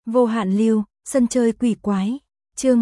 Vô hạn lưu, sân chơi quỷ quái. Chương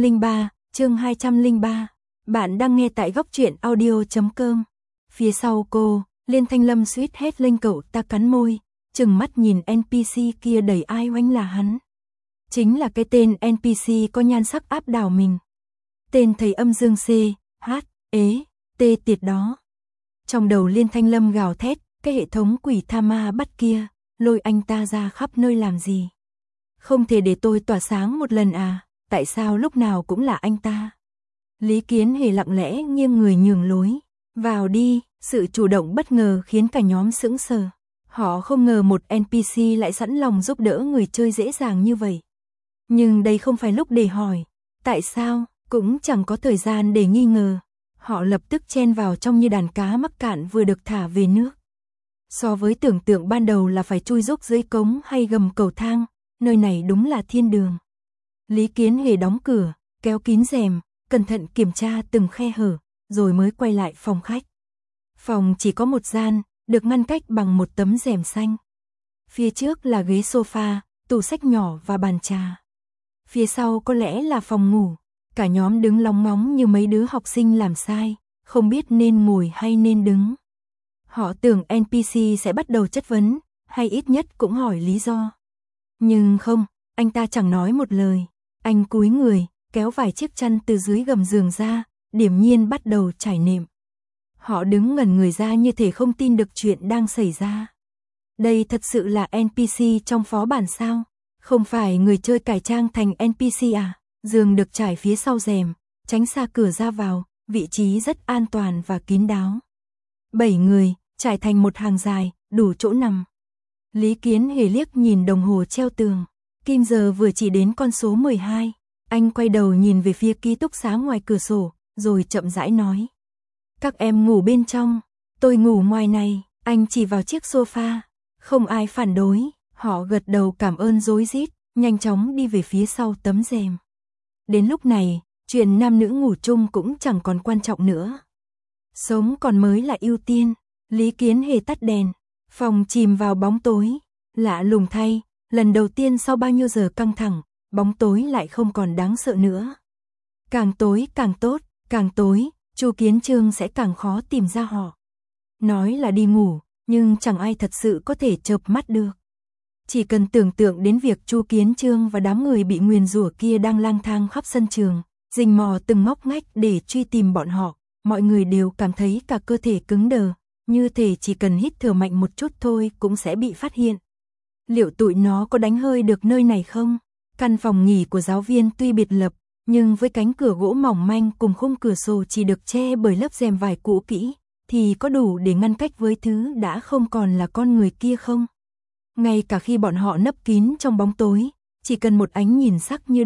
203. Bạn đang nghe tại góc truyện audio.com. Phía sau cô, Liên Thanh Lâm suýt hét lên cậu ta cắn môi, chừng mắt nhìn NPC kia đầy ai oanh là hắn. Chính là cái tên NPC có nhan sắc áp đảo mình. Tên thầy âm dương C, H, ế, T tiệt đó. Trong đầu Liên Thanh Lâm gào thét, cái hệ thống quỷ tha ma bắt kia, lôi anh ta ra khắp nơi làm gì? Không thể để tôi tỏa sáng một lần à, tại sao lúc nào cũng là anh ta? Lý Kiến Hề lặng lẽ nghiêng người nhường lối. Vào đi, sự chủ động bất ngờ khiến cả nhóm sững sờ. Họ không ngờ một NPC lại sẵn lòng giúp đỡ người chơi dễ dàng như vậy. Nhưng đây không phải lúc để hỏi, tại sao, cũng chẳng có thời gian để nghi ngờ. Họ lập tức chen vào trong như đàn cá mắc cạn vừa được thả về nước. So với tưởng tượng ban đầu là phải chui rúc dưới cống hay gầm cầu thang, nơi này đúng là thiên đường. Lý Kiến Hề đóng cửa, kéo kín rèm, cẩn thận kiểm tra từng khe hở, rồi mới quay lại phòng khách. Phòng chỉ có một gian, được ngăn cách bằng một tấm rèm xanh. Phía trước là ghế sofa, tủ sách nhỏ và bàn trà. Phía sau có lẽ là phòng ngủ. Cả nhóm đứng lóng ngóng như mấy đứa học sinh làm sai, không biết nên ngồi hay nên đứng. Họ tưởng NPC sẽ bắt đầu chất vấn, hay ít nhất cũng hỏi lý do. Nhưng không, anh ta chẳng nói một lời. Anh cúi người, kéo vài chiếc chăn từ dưới gầm giường ra, điềm nhiên bắt đầu trải nệm. Họ đứng ngẩn người ra như thể không tin được chuyện đang xảy ra. Đây thật sự là NPC trong phó bản sao? Không phải người chơi cải trang thành NPC à? Giường được trải phía sau rèm, tránh xa cửa ra vào, vị trí rất an toàn và kín đáo. 7 người, trải thành một hàng dài, đủ chỗ nằm. Lý Kiến Hề liếc nhìn đồng hồ treo tường, kim giờ vừa chỉ đến con số 12. Anh quay đầu nhìn về phía ký túc xá ngoài cửa sổ, rồi chậm rãi nói. Các em ngủ bên trong, tôi ngủ ngoài này. Anh chỉ vào chiếc sofa, không ai phản đối. Họ gật đầu cảm ơn rối rít, nhanh chóng đi về phía sau tấm rèm. Đến lúc này, chuyện nam nữ ngủ chung cũng chẳng còn quan trọng nữa. Sống còn mới là ưu tiên. Lý Kiến Hề tắt đèn, phòng chìm vào bóng tối. Lạ lùng thay, lần đầu tiên sau bao nhiêu giờ căng thẳng, bóng tối lại không còn đáng sợ nữa. Càng tối càng tốt, càng tối, Chu Kiến Chương sẽ càng khó tìm ra họ. Nói là đi ngủ, nhưng chẳng ai thật sự có thể chợp mắt được. Chỉ cần tưởng tượng đến việc Chu Kiến Chương và đám người bị nguyền rủa kia đang lang thang khắp sân trường, rình mò từng ngóc ngách để truy tìm bọn họ, mọi người đều cảm thấy cả cơ thể cứng đờ, như thể chỉ cần hít thở mạnh một chút thôi cũng sẽ bị phát hiện. Liệu tụi nó có đánh hơi được nơi này không? Căn phòng nghỉ của giáo viên tuy biệt lập, nhưng với cánh cửa gỗ mỏng manh cùng khung cửa sổ chỉ được che bởi lớp rèm vải cũ kỹ, thì có đủ để ngăn cách với thứ đã không còn là con người kia không? Ngay cả khi bọn họ nấp kín trong bóng tối, chỉ cần một ánh nhìn sắc như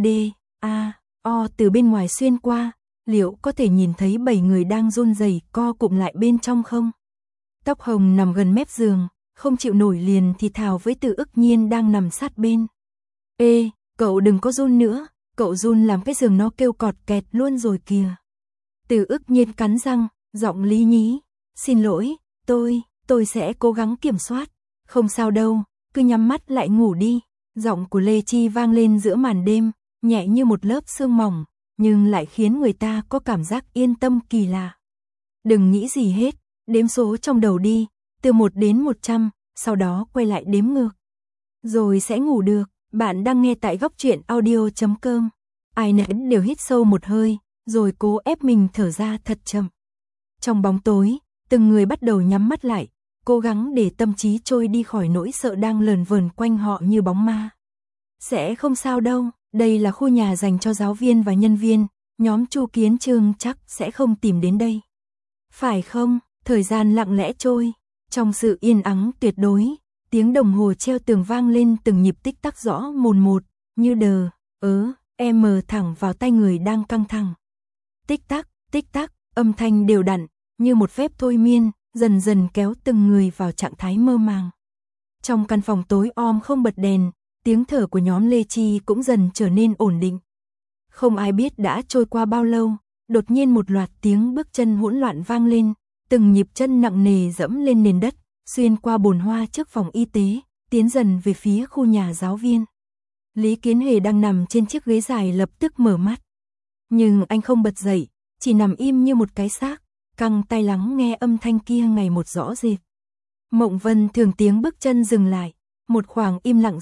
D.A.O. từ bên ngoài xuyên qua, liệu có thể nhìn thấy 7 người đang run rẩy co cụm lại bên trong không? Tóc hồng nằm gần mép giường, không chịu nổi liền thì thào với Từ Ức Nhiên đang nằm sát bên. Ê, cậu đừng có run nữa, cậu run làm cái giường nó kêu cọt kẹt luôn rồi kìa. Từ Ức Nhiên cắn răng, giọng lý nhí. Xin lỗi, tôi sẽ cố gắng kiểm soát. Không sao đâu, cứ nhắm mắt lại ngủ đi. Giọng của Lê Chi vang lên giữa màn đêm, nhẹ như một lớp sương mỏng, nhưng lại khiến người ta có cảm giác yên tâm kỳ lạ. Đừng nghĩ gì hết, đếm số trong đầu đi, từ 1 đến 100, sau đó quay lại đếm ngược. Rồi sẽ ngủ được. Bạn đang nghe tại góc truyện audio.com. Ai nấy đều hít sâu một hơi, rồi cố ép mình thở ra thật chậm. Trong bóng tối, từng người bắt đầu nhắm mắt lại, cố gắng để tâm trí trôi đi khỏi nỗi sợ đang lờn vờn quanh họ như bóng ma. Sẽ không sao đâu, đây là khu nhà dành cho giáo viên và nhân viên, nhóm Chu Kiến Chương chắc sẽ không tìm đến đây. Phải không? Thời gian lặng lẽ trôi, trong sự yên ắng tuyệt đối, tiếng đồng hồ treo tường vang lên từng nhịp tích tắc rõ mồn một, như đờ, thẳng vào tay người đang căng thẳng. Tích tắc, âm thanh đều đặn, như một phép thôi miên, dần dần kéo từng người vào trạng thái mơ màng. Trong căn phòng tối om không bật đèn, tiếng thở của nhóm Lê Chi cũng dần trở nên ổn định. Không ai biết đã trôi qua bao lâu, đột nhiên một loạt tiếng bước chân hỗn loạn vang lên, từng nhịp chân nặng nề dẫm lên nền đất, xuyên qua bồn hoa trước phòng y tế, tiến dần về phía khu nhà giáo viên. Lý Kiến Hề đang nằm trên chiếc ghế dài lập tức mở mắt. Nhưng anh không bật dậy, chỉ nằm im như một cái xác, căng tai lắng nghe âm thanh kia ngày một rõ rệt. Mộng Vân Thường tiếng bước chân dừng lại, một khoảng im lặng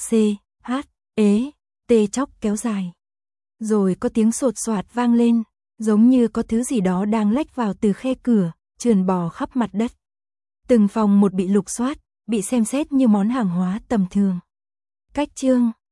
tê chóc kéo dài. Rồi có tiếng sột soạt vang lên, giống như có thứ gì đó đang lách vào từ khe cửa, trườn bò khắp mặt đất. Từng phòng một bị lục soát, bị xem xét như món hàng hóa tầm thường. Cách chương